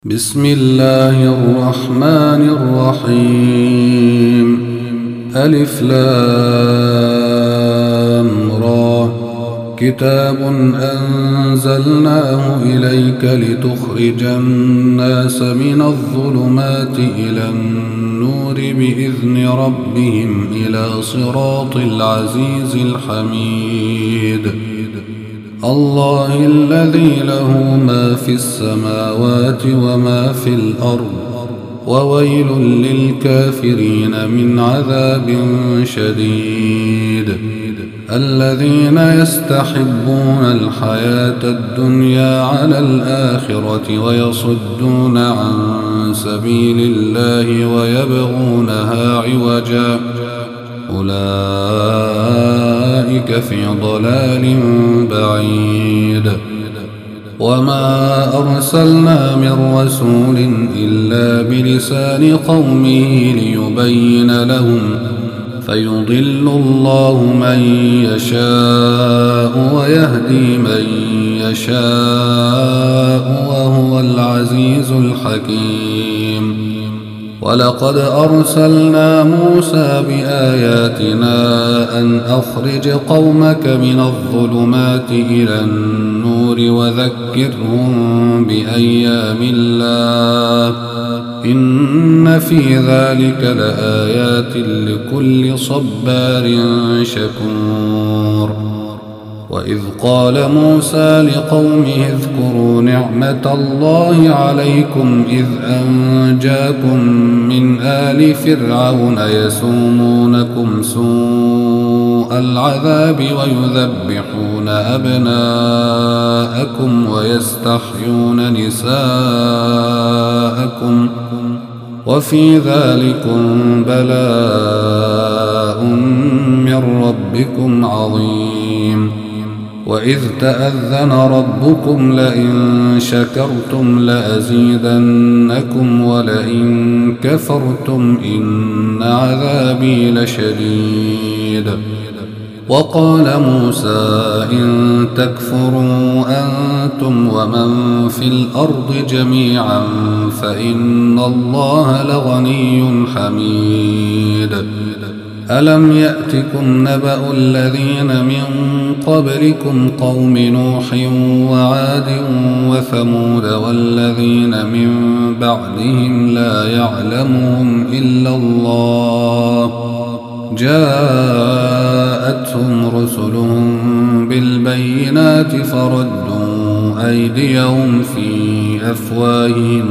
بسم الله الرحمن الرحيم. ألف لام را. كتاب أنزلناه إليك لتخرج الناس من الظلمات إلى النور بإذن ربهم إلى صراط العزيز الحميد. الله الذي له ما في السماوات وما في الأرض، وويل للكافرين من عذاب شديد. الذين يستحبون الحياة الدنيا على الآخرة ويصدون عن سبيل الله ويبغونها عوجا، أولئك في ضلال بعيد. وما أرسلنا من رسول إلا بلسان قومه ليبين لهم، فيضل الله من يشاء ويهدي من يشاء وهو العزيز الحكيم. ولقد أرسلنا موسى بآياتنا أن أخرج قومك من الظلمات إلى النور وذكرهم بأيام الله، إن في ذلك لآيات لكل صبار شكور. وإذ قال موسى لقومه اذكروا نعمة الله عليكم إذ أنجاكم من آل فرعون يسومونكم سوء العذاب ويذبحون أبناءكم ويستحيون نساءكم، وفي ذلكم بلاء من ربكم عظيم. وإذ تأذن ربكم لئن شكرتم لأزيدنكم ولئن كفرتم إن عذابي لشديد. وقال موسى إن تكفروا أنتم ومن في الأرض جميعا فإن الله لغني حميد. ألم يأتكم نبأ الذين من قبلكم قوم نوح وعاد وثمود والذين من بعدهم لا يعلمهم إلا الله، جاءتهم رسلهم بالبينات فردوا أيديهم في أفواههم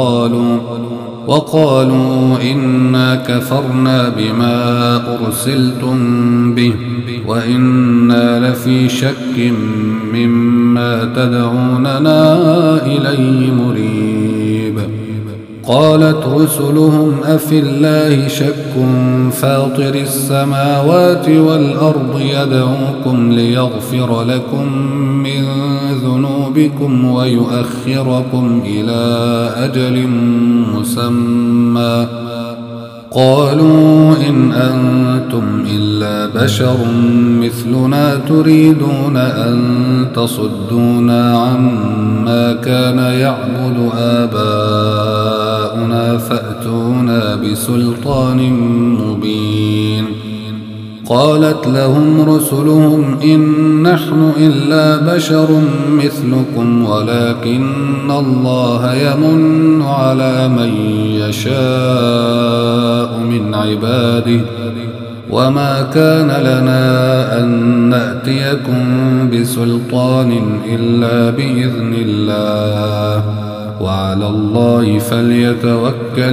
وقالوا إنا كفرنا بما أرسلتم به وإنا لفي شك مما تدعوننا إليه مريب. قالت رسلهم أفي الله شك فاطر السماوات والأرض يدعوكم ليغفر لكم من ذنوبكم ويؤخركم إلى أجل مسمى، قالوا إن أنتم إلا بشر مثلنا تريدون أن تصدونا عما كان يعبد آباؤنا فأتونا بسلطان مبين. قالت لهم رسلهم إن نحن إلا بشر مثلكم ولكن الله يمن على من يشاء من عباده، وما كان لنا أن نأتيكم بسلطان إلا بإذن الله، وعلى الله فليتوكل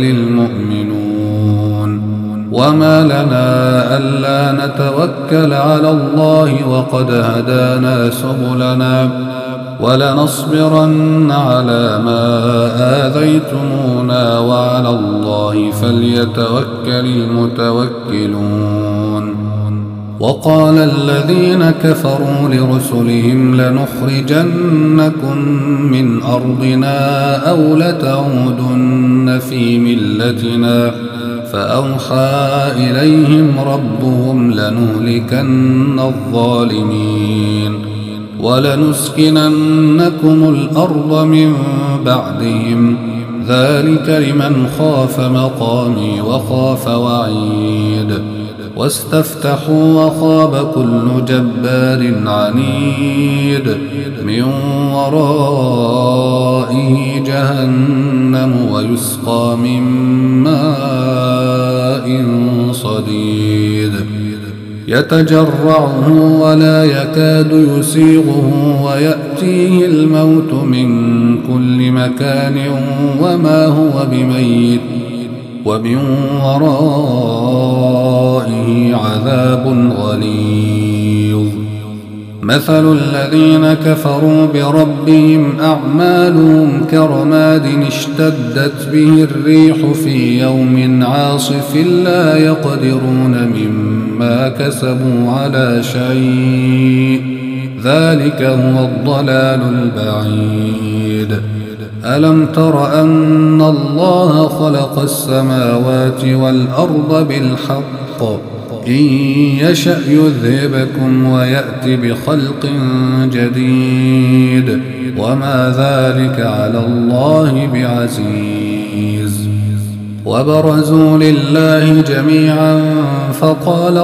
المؤمنون. وما لنا ألا نتوكل على الله وقد هدانا سبلنا، ولنصبرن على ما آذيتمونا وعلى الله فليتوكل المتوكلون. وقال الذين كفروا لرسلهم لنخرجنكم من أرضنا أو لتعودن في ملتنا، فأوحى إليهم ربهم لنهلكن الظالمين ولنسكننكم الأرض من بعدهم ذلك لمن خاف مقامي وخاف وعيد واستفتحوا وخاب كل جبار عنيد من ورائه جهنم ويسقى من ماء صديد يتجرعه ولا يكاد يسيغه ويأتيه الموت من كل مكان وما هو بميت ومن ورائه عذاب غليظ مثل الذين كفروا بربهم أعمالهم كرماد اشتدت به الريح في يوم عاصف لا يقدرون مما كسبوا على شيء ذلك هو الضلال البعيد ألم تر أن الله خلق السماوات والأرض بالحق إن يشأ يذهبكم ويأت بخلق جديد وما ذلك على الله بعزيز وبرزوا لله جميعا فقال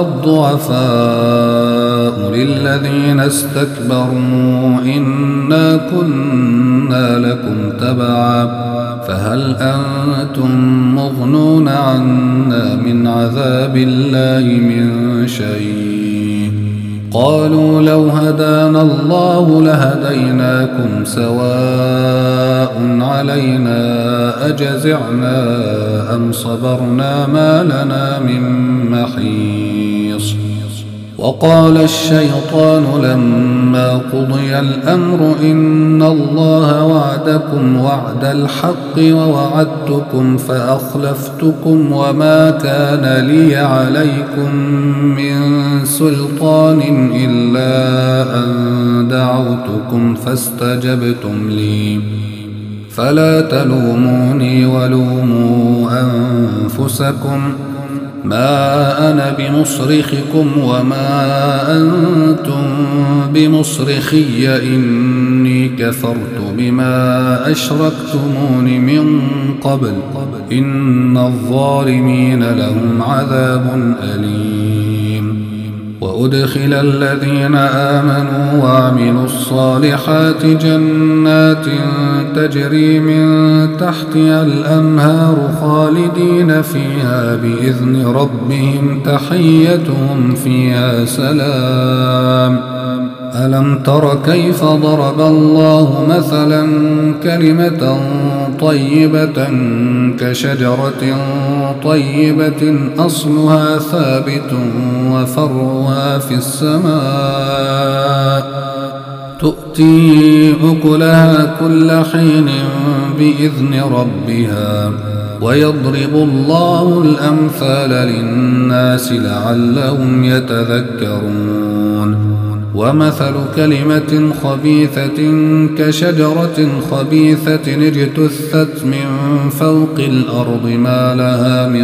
الضعفاء للذين استكبروا إنا كنا لكم تبعا فهل أنتم مغنون عنا من عذاب الله من شيء قالوا لو هدانا الله لهديناكم سواء علينا أجزعنا أم صبرنا ما لنا من محيص وقال الشيطان لما قضي الأمر إن الله وعدكم وعد الحق ووعدتكم فأخلفتكم وما كان لي عليكم من سلطان إلا أن دعوتكم فاستجبتم لي فلا تلوموني ولوموا أنفسكم ما أنا بمصرخكم وما أنتم بمصرخي إني كفرت بما أشركتمون من قبل إن الظالمين لهم عذاب أليم وأدخل الذين آمنوا وعملوا الصالحات جنات تجري من تحتها الأنهار خالدين فيها بإذن ربهم تحيتهم فيها سلام ألم تر كيف ضرب الله مثلا كلمة طيبة كشجرة طيبة أصلها ثابت وفرعها في السماء تؤتي أكلها كل حين بإذن ربها ويضرب الله الأمثال للناس لعلهم يتذكرون ومثل كلمة خبيثة كشجرة خبيثة اجتثت من فوق الأرض ما لها من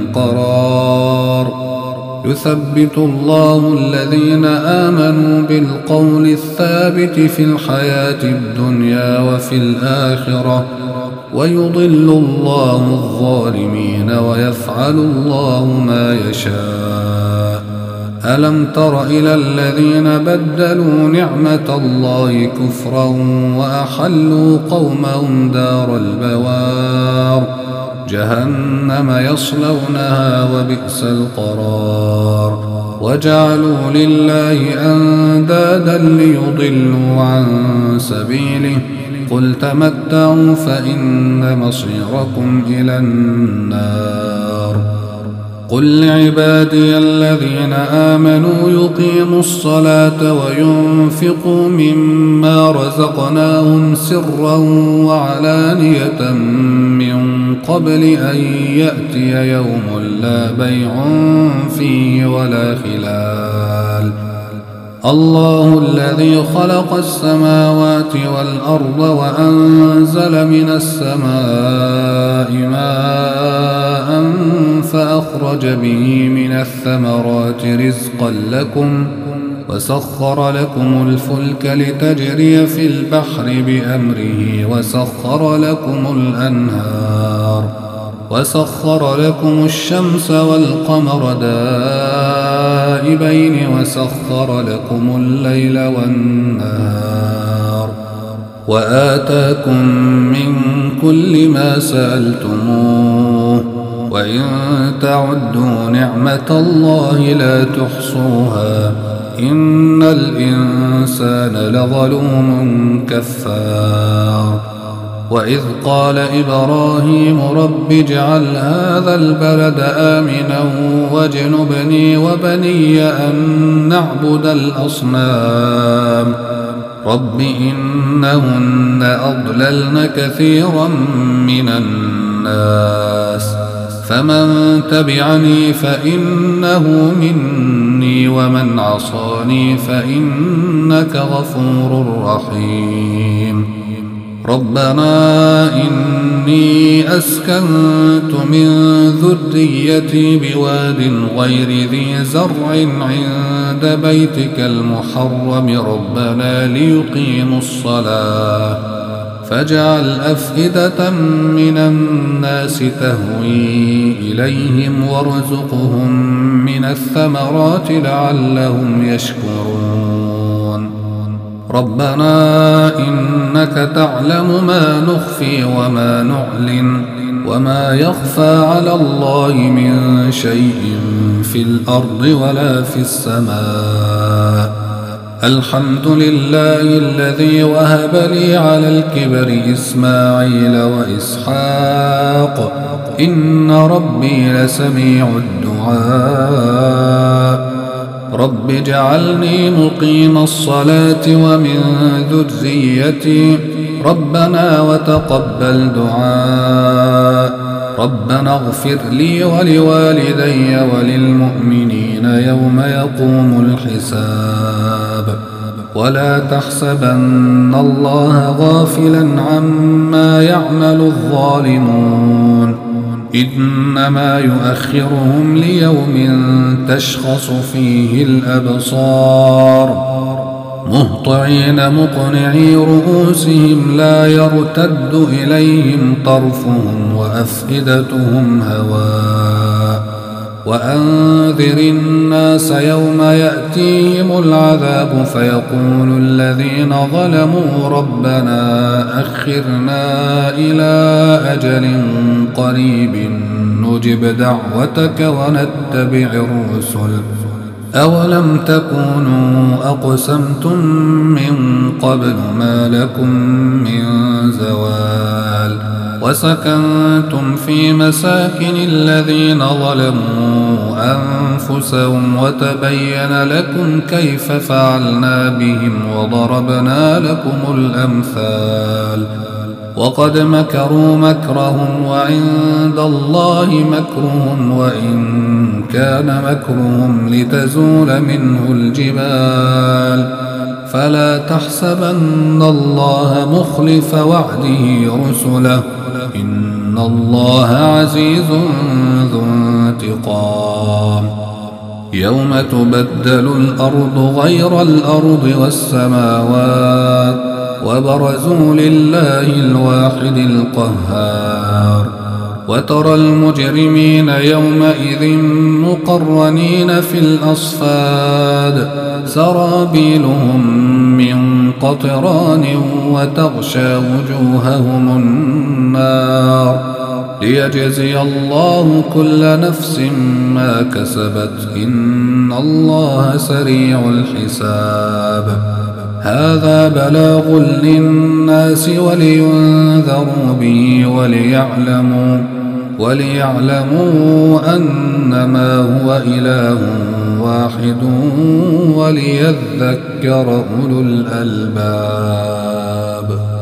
قرار يثبت الله الذين آمنوا بالقول الثابت في الحياة الدنيا وفي الآخرة ويضل الله الظالمين ويفعل الله ما يشاء ألم تر إلى الذين بدلوا نعمة الله كفرا وأحلوا قومهم دار البوار جهنم يصلونها وبئس القرار وجعلوا لله أندادا ليضلوا عن سبيله قل تمتعوا فإن مصيركم إلى النار قل لعبادي الذين آمنوا يقيموا الصلاة وينفقوا مما رزقناهم سرا وعلانية من قبل أن يأتي يوم لا بيع فيه ولا خلال الله الذي خلق السماوات والأرض وأنزل من السماء ماء فأخرج به من الثمرات رزقا لكم وسخر لكم الفلك لتجري في البحر بأمره وسخر لكم الأنهار وسخر لكم الشمس والقمر دائبين وسخر لكم الليل والنهار وآتاكم من كل ما سألتموه وإن تعدوا نعمة الله لا تحصوها إن الإنسان لظلوم كفار وإذ قال إبراهيم رب اجعل هذا البلد آمنا واجنبني وبني أن نعبد الأصنام رب إنهن أضللن كثيرا من الناس فمن تبعني فإنه مني ومن عصاني فإنك غفور رحيم ربنا إني أسكنت من ذريتي بواد غير ذي زرع عند بيتك المحرم ربنا ليقيموا الصلاة فاجعل أفئدة من الناس تهوي إليهم وارزقهم من الثمرات لعلهم يشكرون ربنا إنك تعلم ما نخفي وما نعلن وما يخفى على الله من شيء في الأرض ولا في السماء الحمد لله الذي وهب لي على الكبر إسماعيل وإسحاق إن ربي لسميع الدعاء رب اجعلني مقيم الصلاة ومن ذريتي ربنا وتقبل دعاء ربنا اغفر لي ولوالدي وللمؤمنين يوم يقوم الحساب ولا تحسبن الله غافلا عما يعمل الظالمون إنما يؤخرهم ليوم تشخص فيه الأبصار مهطعين مقنعي رؤوسهم لا يرتد إليهم طرفهم وأفئدتهم هواء وأنذر الناس يوم يأتيهم العذاب فيقول الذين ظلموا ربنا أخرنا إلى أجل قريب نجب دعوتك ونتبع الرسل أولم تكونوا أقسمتم من قبل ما لكم من زوال وسكنتم في مساكن الذين ظلموا أنفسهم وتبين لكم كيف فعلنا بهم وضربنا لكم الأمثال وقد مكروا مكرهم وعند الله مكرهم وإن كان مكرهم لتزول منه الجبال فلا تحسبن الله مخلف وعده رسله إن الله عزيز ذو انتقام يوم تبدل الأرض غير الأرض والسماوات وبرزوا لله الواحد القهار وترى المجرمين يومئذ مقرنين في الأصفاد سرابيلهم من قطران وتغشى وجوههم النار ليجزي الله كل نفس ما كسبت إن الله سريع الحساب هذا بلاغ للناس ولينذروا به وليعلموا أنما هو إله واحد وليذكر أولو الألباب.